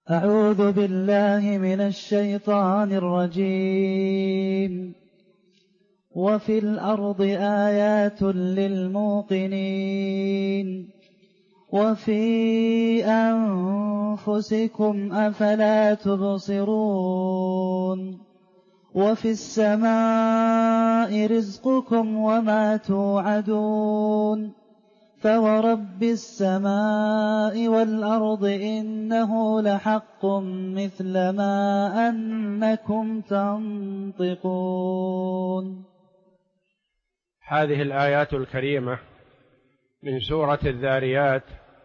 أعوذ بالله من الشيطان الرجيم. وفي الأرض آيات للموقنين وفي أنفسكم أفلا تبصرون وفي السماء رزقكم وما توعدون فورب السماء والأرض إنه لحق مثل ما أنكم تنطقون. هذه الآيات الكريمة من سورة الذاريات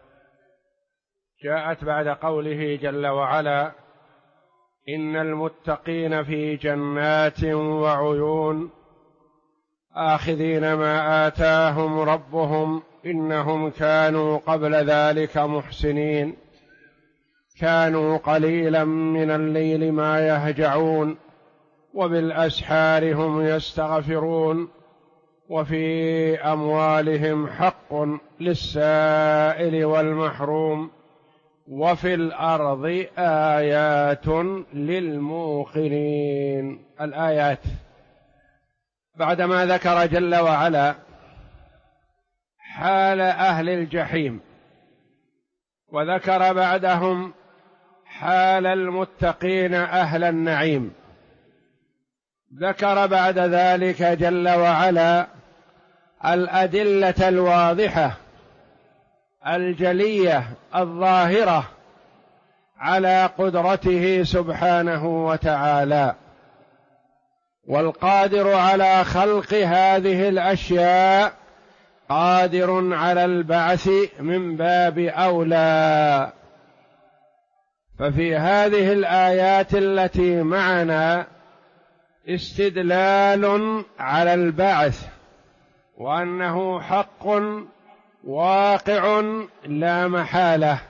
جاءت بعد قوله جل وعلا: إن المتقين في جنات وعيون آخذين ما آتاهم ربهم إنهم كانوا قبل ذلك محسنين كانوا قليلا من الليل ما يهجعون وبالأسحار هم يستغفرون وفي أموالهم حق للسائل والمحروم وفي الأرض آيات للموقنين. الآيات بعدما ذكر جل وعلا حال أهل الجحيم وذكر بعدهم حال المتقين أهل النعيم، ذكر بعد ذلك جل وعلا الأدلة الواضحة الجلية الظاهرة على قدرته سبحانه وتعالى، والقادر على خلق هذه الأشياء قادر على البعث من باب أولى. ففي هذه الآيات التي معنا استدلال على البعث وأنه حق واقع لا محالة.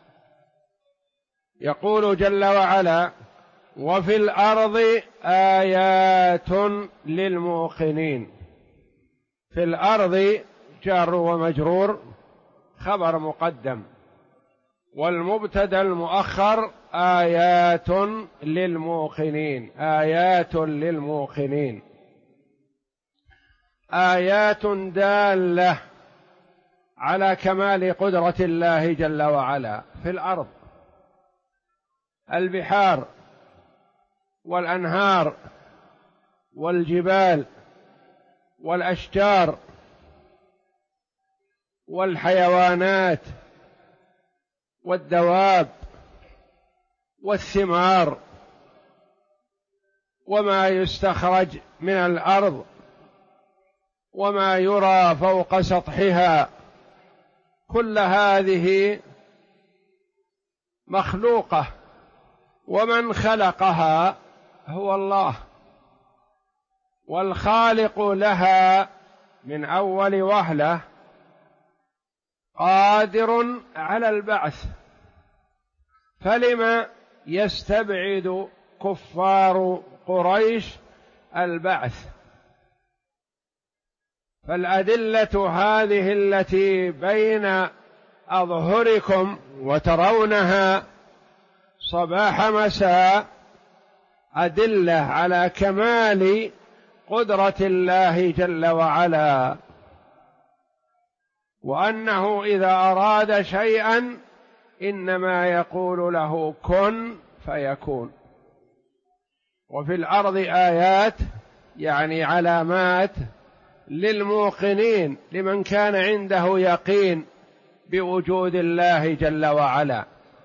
يقول جل وعلا: وفي الأرض آيات للموقنين. في الأرض جار ومجرور خبر مقدم، والمبتدأ المؤخر آيات للموقنين. آيات للموقنين، آيات دالة على كمال قدرة الله جل وعلا. في الأرض البحار والأنهار والجبال والأشجار والحيوانات والدواب والثمار وما يستخرج من الأرض وما يرى فوق سطحها، كل هذه مخلوقة، ومن خلقها هو الله، والخالق لها من أول وهلة قادر على البعث. فلم يستبعد كفار قريش البعث؟ فالأدلة هذه التي بين أظهركم وترونها صباح مساء أدلة على كمال قدرة الله جل وعلا، وأنه إذا أراد شيئا إنما يقول له كن فيكون. وفي الأرض آيات يعني علامات للموقنين، لمن كان عنده يقين بوجود الله جل وعلا.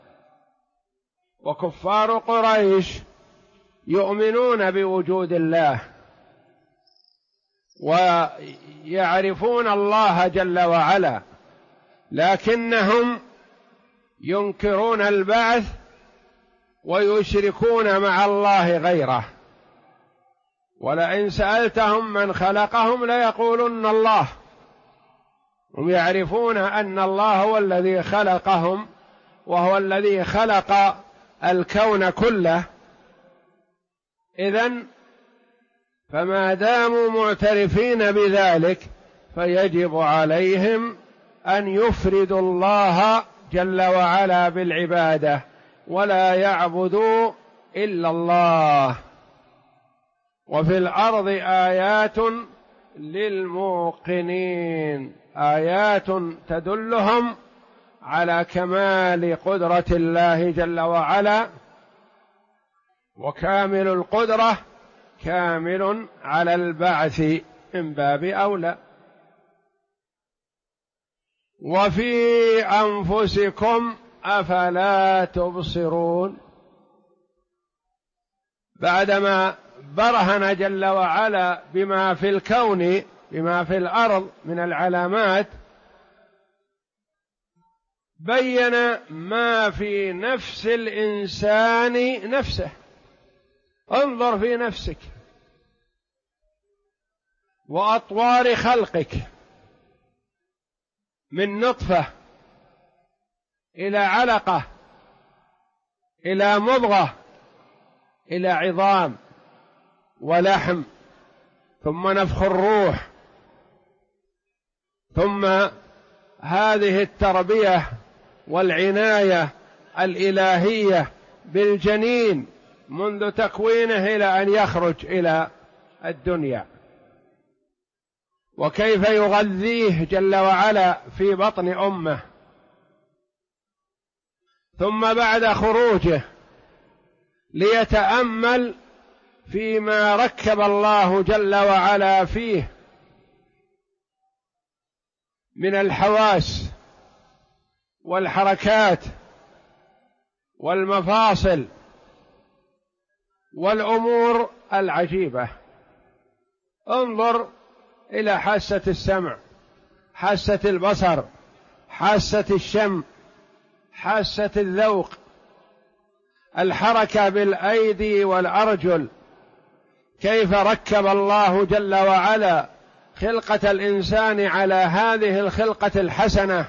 وكفار قريش يؤمنون بوجود الله ويعرفون الله جل وعلا، لكنهم ينكرون البعث ويشركون مع الله غيره. ولئن سألتهم من خلقهم ليقولن الله. هم يعرفون أن الله هو الذي خلقهم وهو الذي خلق الكون كله. إذن فما داموا معترفين بذلك فيجب عليهم أن يفردوا الله جل وعلا بالعبادة ولا يعبدوا إلا الله. وفي الأرض آيات للموقنين، آيات تدلهم على كمال قدرة الله جل وعلا، وكامل القدرة كامل على البعث من باب أولى. وفي أنفسكم أفلا تبصرون، بعدما برهن جل وعلا بما في الكون بما في الأرض من العلامات، بين ما في نفس الإنسان نفسه. انظر في نفسك وأطوار خلقك، من نطفة إلى علقة إلى مضغة إلى عظام ولحم، ثم نفخ الروح، ثم هذه التربية والعناية الإلهية بالجنين منذ تكوينه إلى أن يخرج إلى الدنيا، وكيف يغذيه جل وعلا في بطن أمه، ثم بعد خروجه ليتأمل فيما ركب الله جل وعلا فيه من الحواس والحركات والمفاصل والأمور العجيبة. انظر إلى حاسة السمع، حاسة البصر، حاسة الشم، حاسة الذوق، الحركة بالأيدي والأرجل، كيف ركب الله جل وعلا خلقة الإنسان على هذه الخلقة الحسنة،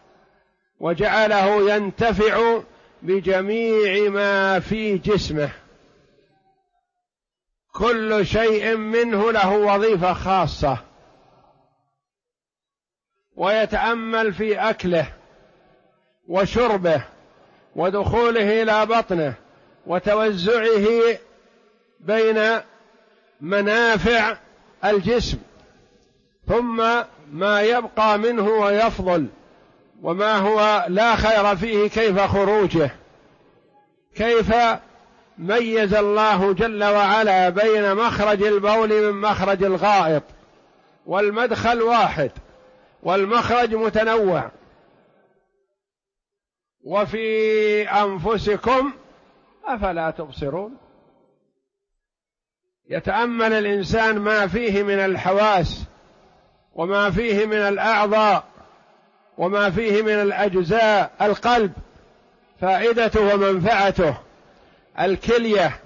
وجعله ينتفع بجميع ما في جسمه، كل شيء منه له وظيفة خاصة، ويتأمل في أكله وشربه ودخوله إلى بطنه وتوزعه بين منافع الجسم، ثم ما يبقى منه ويفضل وما هو لا خير فيه كيف خروجه، كيف ميز الله جل وعلا بين مخرج البول من مخرج الغائط، والمدخل واحد والمخرج متنوع. وفي أنفسكم أفلا تبصرون، يتأمل الإنسان ما فيه من الحواس وما فيه من الأعضاء وما فيه من الأجزاء، القلب فائدته ومنفعته، الكلية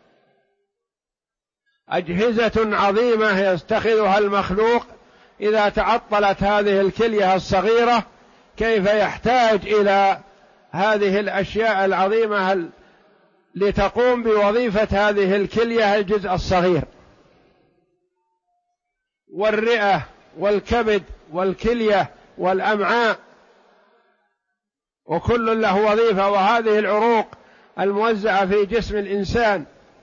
أجهزة عظيمة يتخذها المخلوق، إذا تعطلت هذه الكلية الصغيرة كيف يحتاج إلى هذه الأشياء العظيمة لتقوم بوظيفة هذه الكلية الجزء الصغير. والرئة والكبد والكلية والأمعاء، وكل له وظيفة. وهذه العروق الموزعة في جسم الإنسان،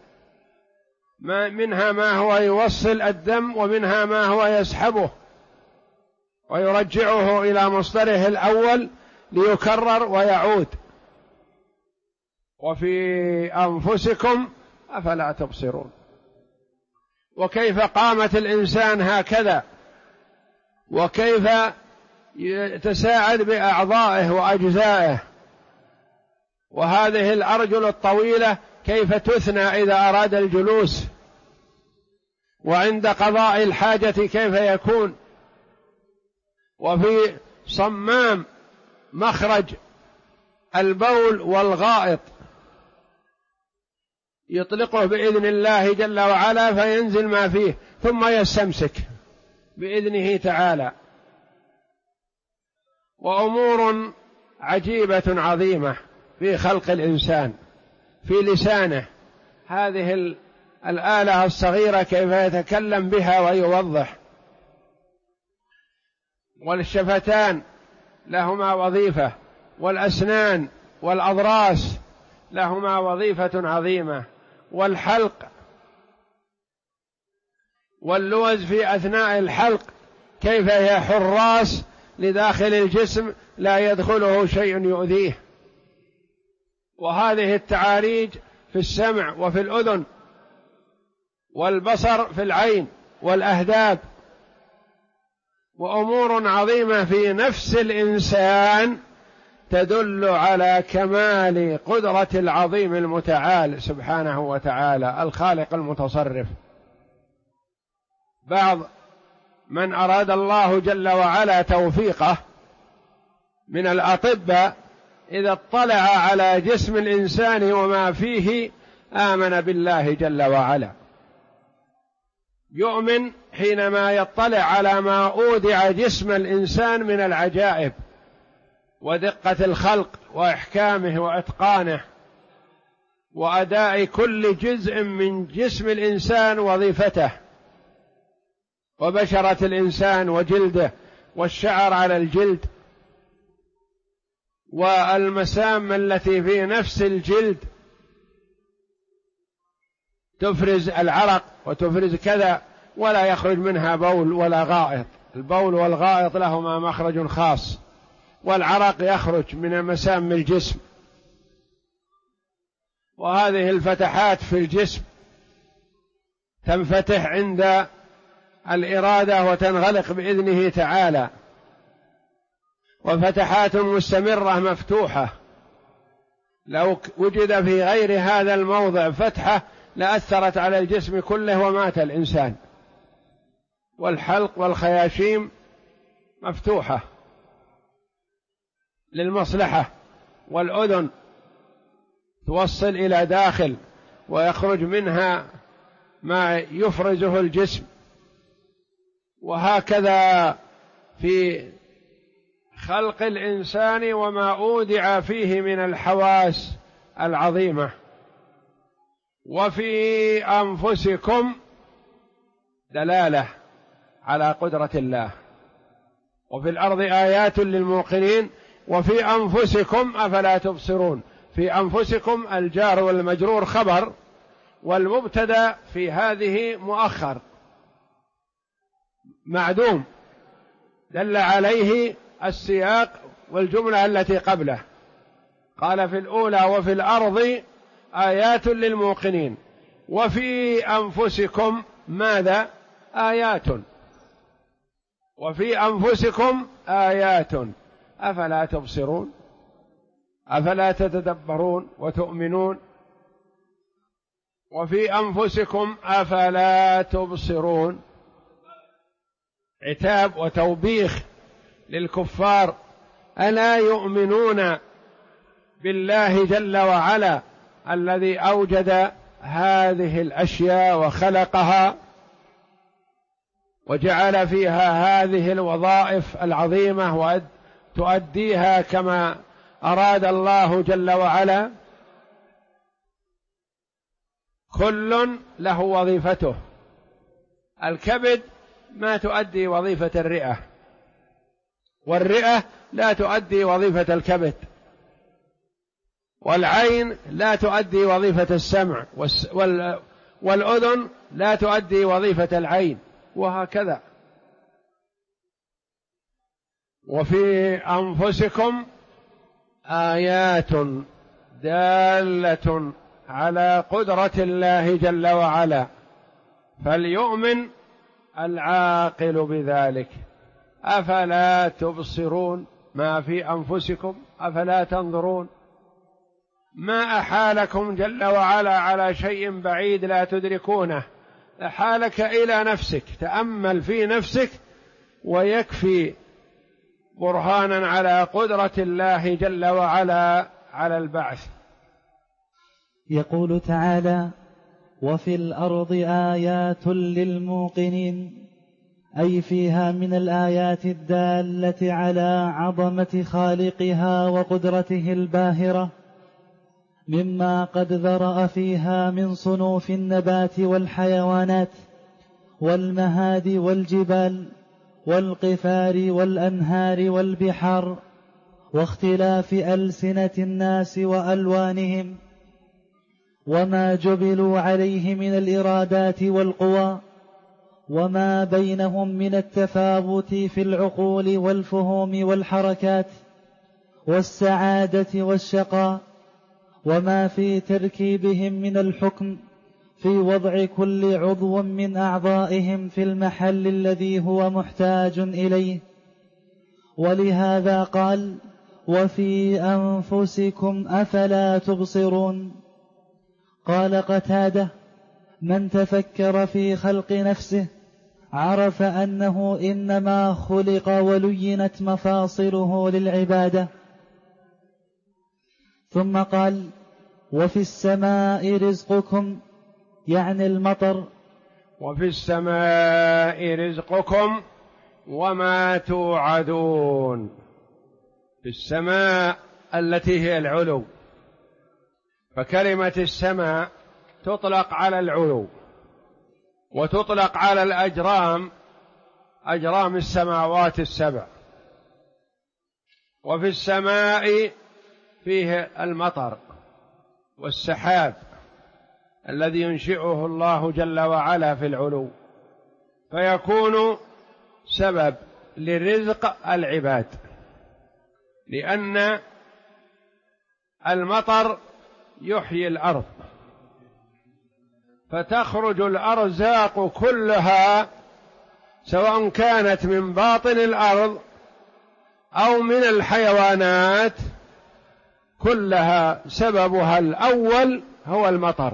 منها ما هو يوصل الدم ومنها ما هو يسحبه ويرجعه إلى مصدره الأول ليكرر ويعود. وفي أنفسكم أفلا تبصرون، وكيف قامت الإنسان هكذا، وكيف يتساعد بأعضائه وأجزائه، وهذه الأرجل الطويلة كيف تثنى إذا أراد الجلوس، وعند قضاء الحاجة كيف يكون. وفي صمام مخرج البول والغائط يطلقه بإذن الله جل وعلا فينزل ما فيه، ثم يستمسك بإذنه تعالى. وأمور عجيبة عظيمة في خلق الإنسان، في لسانه، هذه الآلة الصغيرة كيف يتكلم بها ويوضح. والشفتان لهما وظيفة، والأسنان والأضراس لهما وظيفة عظيمة، والحلق واللوز في أثناء الحلق كيف هي حراس لداخل الجسم لا يدخله شيء يؤذيه. وهذه التعاريج في السمع وفي الأذن والبصر في العين والأهداب، وأمور عظيمة في نفس الإنسان تدل على كمال قدرة العظيم المتعال سبحانه وتعالى الخالق المتصرف. بعض من أراد الله جل وعلا توفيقه من الأطباء إذا اطلع على جسم الإنسان وما فيه آمن بالله جل وعلا، يؤمن حينما يطلع على ما أودع جسم الإنسان من العجائب ودقة الخلق وإحكامه وإتقانه وأداء كل جزء من جسم الإنسان وظيفته، وبشرة الإنسان وجلده والشعر على الجلد والمسام التي في نفس الجلد تفرز العرق وتفرز كذا، ولا يخرج منها بول ولا غائط. البول والغائط لهما مخرج خاص، والعرق يخرج من مسام الجسم. وهذه الفتحات في الجسم تنفتح عند الإرادة وتنغلق بإذنه تعالى، وفتحات مستمرة مفتوحة، لو وجد في غير هذا الموضع فتحة لأثرت على الجسم كله ومات الإنسان. والحلق والخياشيم مفتوحة للمصلحة، والأذن توصل إلى داخل ويخرج منها ما يفرزه الجسم. وهكذا في خلق الإنسان وما أودع فيه من الحواس العظيمة. وفي أنفسكم دلالة على قدرة الله، وفي الأرض آيات للموقنين، وفي أنفسكم أفلا تبصرون. في أنفسكم الجار والمجرور خبر، والمبتدأ في هذه مؤخر معدوم، دل عليه السياق والجملة التي قبله. قال في الأولى وفي الأرض آيات للموقنين، وفي أنفسكم ماذا؟ آيات. وفي أنفسكم آيات أفلا تبصرون، أفلا تتدبرون وتؤمنون. وفي أنفسكم أفلا تبصرون، عتاب وتوبيخ للكفار، ألا يؤمنون بالله جل وعلا الذي أوجد هذه الأشياء وخلقها وجعل فيها هذه الوظائف العظيمة وتؤديها كما أراد الله جل وعلا. كل له وظيفته. الكبد ما تؤدي وظيفة الرئة، والرئة لا تؤدي وظيفة الكبد، والعين لا تؤدي وظيفة السمع، والأذن لا تؤدي وظيفة العين، وهكذا. وفي أنفسكم آيات دالة على قدرة الله جل وعلا، فليؤمن العاقل بذلك. أفلا تبصرون ما في أنفسكم أفلا تنظرون. ما أحالكم جل وعلا على شيء بعيد لا تدركونه، أحالك إلى نفسك. تأمل في نفسك ويكفي برهانا على قدرة الله جل وعلا على البعث. يقول تعالى: وفي الأرض آيات للموقنين، أي فيها من الآيات الدالة على عظمة خالقها وقدرته الباهرة، مما قد ذرأ فيها من صنوف النبات والحيوانات والمهاد والجبال والقفار والأنهار والبحار، واختلاف ألسنة الناس وألوانهم، وما جبلوا عليه من الإرادات والقوى، وما بينهم من التفاوت في العقول والفهوم والحركات والسعادة والشقاء، وما في تركيبهم من الحكم في وضع كل عضو من أعضائهم في المحل الذي هو محتاج إليه. ولهذا قال: وفي أنفسكم أفلا تبصرون. قال قتادة: من تفكر في خلق نفسه عرف أنه إنما خلق ولينت مفاصله للعبادة. ثم قال: وفي السماء رزقكم، يعني المطر. وفي السماء رزقكم وما توعدون. في السماء التي هي العلو، فكلمة السماء تطلق على العلو وتطلق على الأجرام، أجرام السماوات السبع. وفي السماء فيه المطر والسحاب الذي ينشئه الله جل وعلا في العلو، فيكون سبب لرزق العباد، لأن المطر يحيي الأرض، فتخرج الأرزاق كلها سواء كانت من باطن الأرض أو من الحيوانات، كلها سببها الأول هو المطر.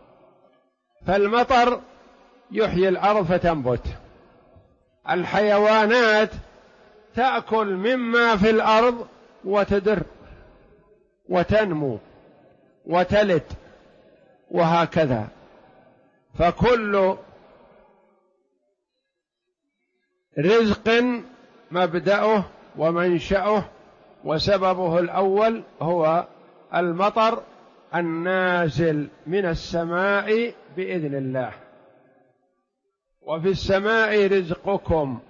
فالمطر يحيي الأرض فتنبت، الحيوانات تأكل مما في الأرض وتدر وتنمو وتلد، وهكذا. فكل رزق مبدأه ومنشأه وسببه الأول هو المطر النازل من السماء بإذن الله. وفي السماء رزقكم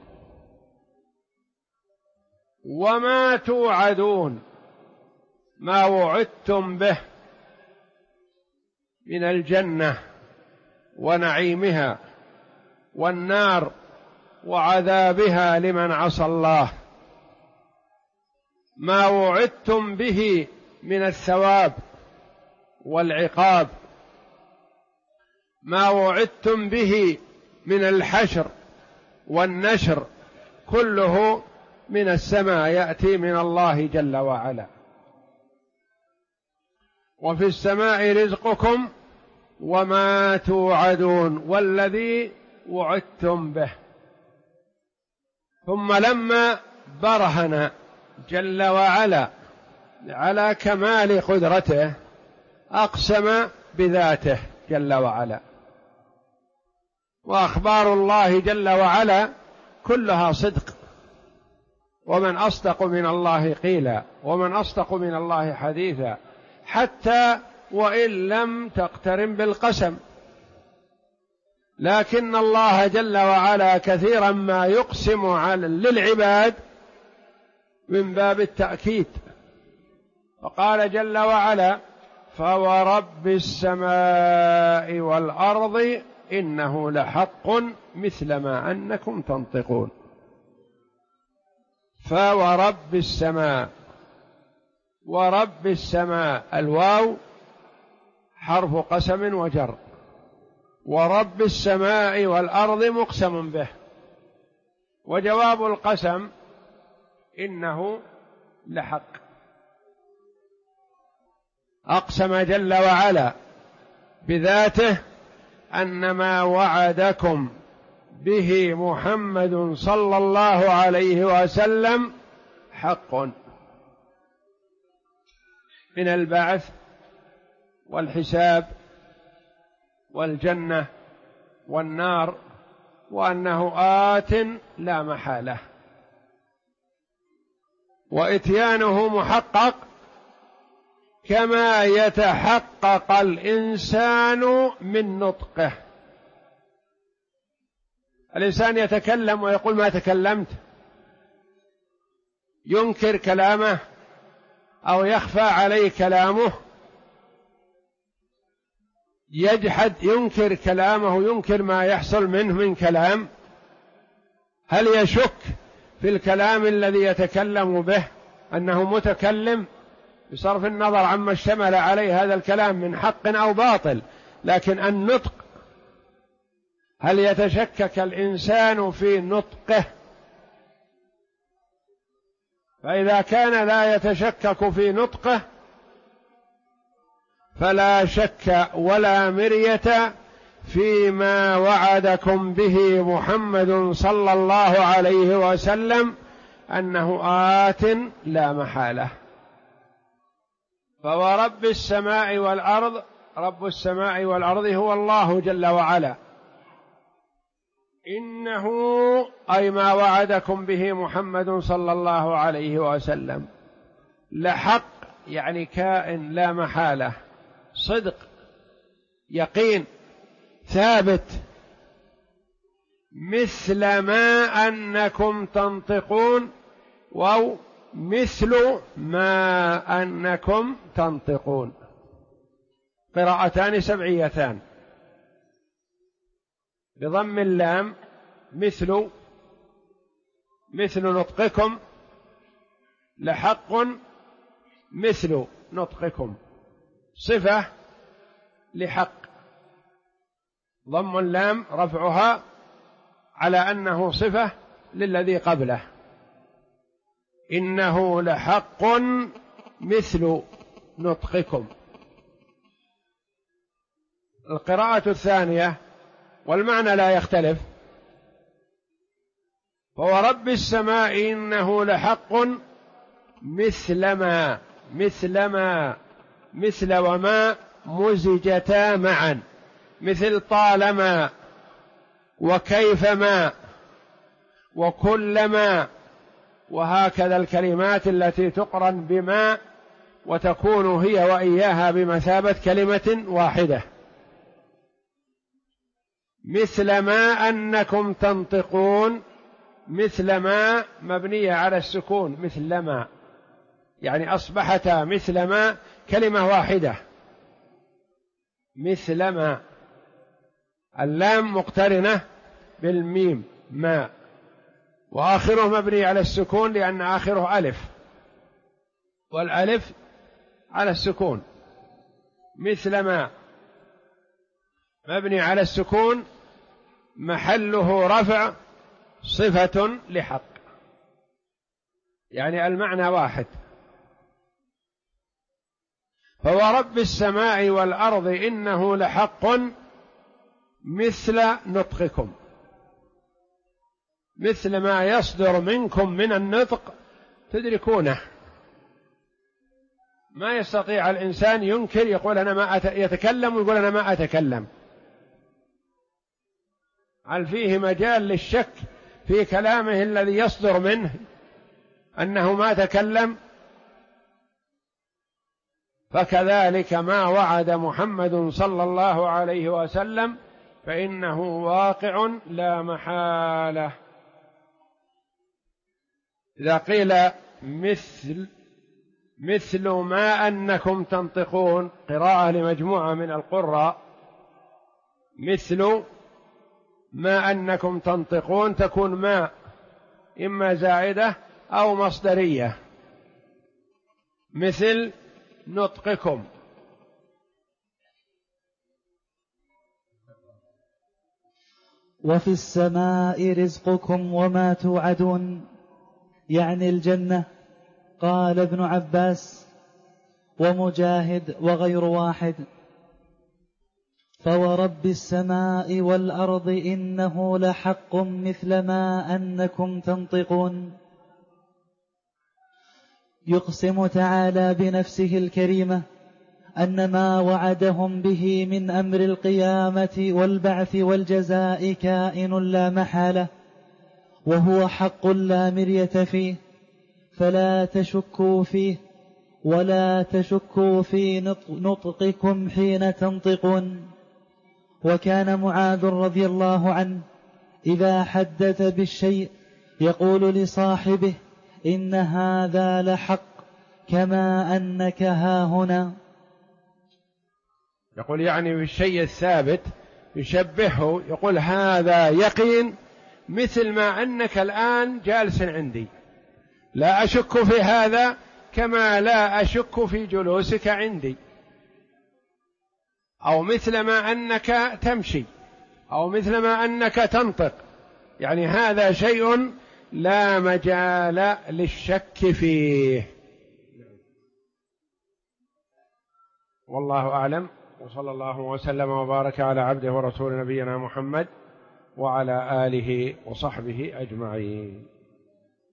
وما توعدون، ما وعدتم به من الجنة ونعيمها، والنار وعذابها لمن عصى الله، ما وعدتم به من الثواب والعقاب، ما وعدتم به من الحشر والنشر، كله من السماء يأتي من الله جل وعلا. وفي السماء رزقكم وما توعدون، والذي وعدتم به. ثم لما برهن جل وعلا على كمال قدرته أقسم بذاته جل وعلا. وأخبار الله جل وعلا كلها صدق، ومن أصدق من الله قيلا، ومن أصدق من الله حديثا، حتى وإن لم تقترن بالقسم، لكن الله جل وعلا كثيرا ما يقسم للعباد من باب التأكيد، فقال جل وعلا: فورب السماء والأرض إنه لحق مثل ما أنكم تنطقون. فورب السماء، ورب السماء الواو حرف قسم وجر، ورب السماء والأرض مقسم به، وجواب القسم إنه لحق. أقسم جل وعلا بذاته أن ما وعدكم به محمد صلى الله عليه وسلم حق من البعث والحساب والجنة والنار، وأنه آت لا محالة، وإتيانه محقق كما يتحقق الإنسان من نطقه. الإنسان يتكلم ويقول ما تكلمت، ينكر كلامه، أو يخفى عليه كلامه، يجحد ينكر كلامه، ينكر ما يحصل منه من كلام؟ هل يشك في الكلام الذي يتكلم به أنه متكلم بصرف النظر عما اشتمل عليه هذا الكلام من حق أو باطل؟ لكن النطق، هل يتشكك الإنسان في نطقه؟ فإذا كان لا يتشكك في نطقه فلا شك ولا مرية فيما وعدكم به محمد صلى الله عليه وسلم أنه آت لا محالة. فورب السماء والأرض، رب السماء والأرض هو الله جل وعلا، إنه أي ما وعدكم به محمد صلى الله عليه وسلم لحق، يعني كائن لا محالة، صدق، يقين، ثابت، مثل ما أنكم تنطقون، أو مثل ما أنكم تنطقون، قراءتان سبعيتان بضم اللام، مثل نطقكم، لحق مثل نطقكم، صفة لحق، ضم اللام رفعها على أنه صفة للذي قبله، إنه لحق مثل نطقكم. القراءة الثانية والمعنى لا يختلف، فورب السماء إنه لحق مثل وما مزجتا معا، مثل طالما وكيفما وكلما، وهكذا الكلمات التي تقرن بما وتكون هي وإياها بمثابة كلمة واحدة. مثل ما أنكم تنطقون، مثل ما مبنية على السكون، مثل ما يعني أصبحتا مثل ما كلمة واحدة، مثل ما، اللام مقترنة بالميم ما، وآخره مبني على السكون لأن آخره ألف، والألف على السكون، مثل ما مبني على السكون محله رفع، صفة لحق، يعني المعنى واحد. فورب السماء والأرض إنه لحق مثل نطقكم، مثل ما يصدر منكم من النطق تدركونه. ما يستطيع الإنسان ينكر، يقول أنا ما يتكلم ويقول أنا ما أتكلم. هل فيه مجال للشك في كلامه الذي يصدر منه أنه ما تكلم؟ فكذلك ما وعد محمد صلى الله عليه وسلم فإنه واقع لا محالة. إذا قيل مثل ما أنكم تنطقون، قراءة لمجموعة من القراء، مثل ما أنكم تنطقون تكون ما إما زائدة أو مصدرية، مثل نطقكم. وفي السماء رزقكم وما توعدون، يعني الجنة. قال ابن عباس ومجاهد وغير واحد. فورب السماء والأرض إنه لحق مثل ما أنكم تنطقون. يقسم تعالى بنفسه الكريمة أن ما وعدهم به من أمر القيامة والبعث والجزاء كائن لا محالة، وهو حق لا مرية فيه، فلا تشكوا فيه ولا تشكوا في نطقكم حين تنطقون. وكان معاذ رضي الله عنه إذا حدث بالشيء يقول لصاحبه إن هذا لحق كما أنك هاهنا. يقول يعني بالشيء الثابت يشبهه، يقول هذا يقين مثل ما أنك الآن جالس عندي، لا أشك في هذا كما لا أشك في جلوسك عندي، أو مثل ما أنك تمشي، أو مثل ما أنك تنطق، يعني هذا شيء لا مجال للشك فيه. والله أعلم، وصلى الله وسلم وبارك على عبده ورسول نبينا محمد وعلى آله وصحبه أجمعين.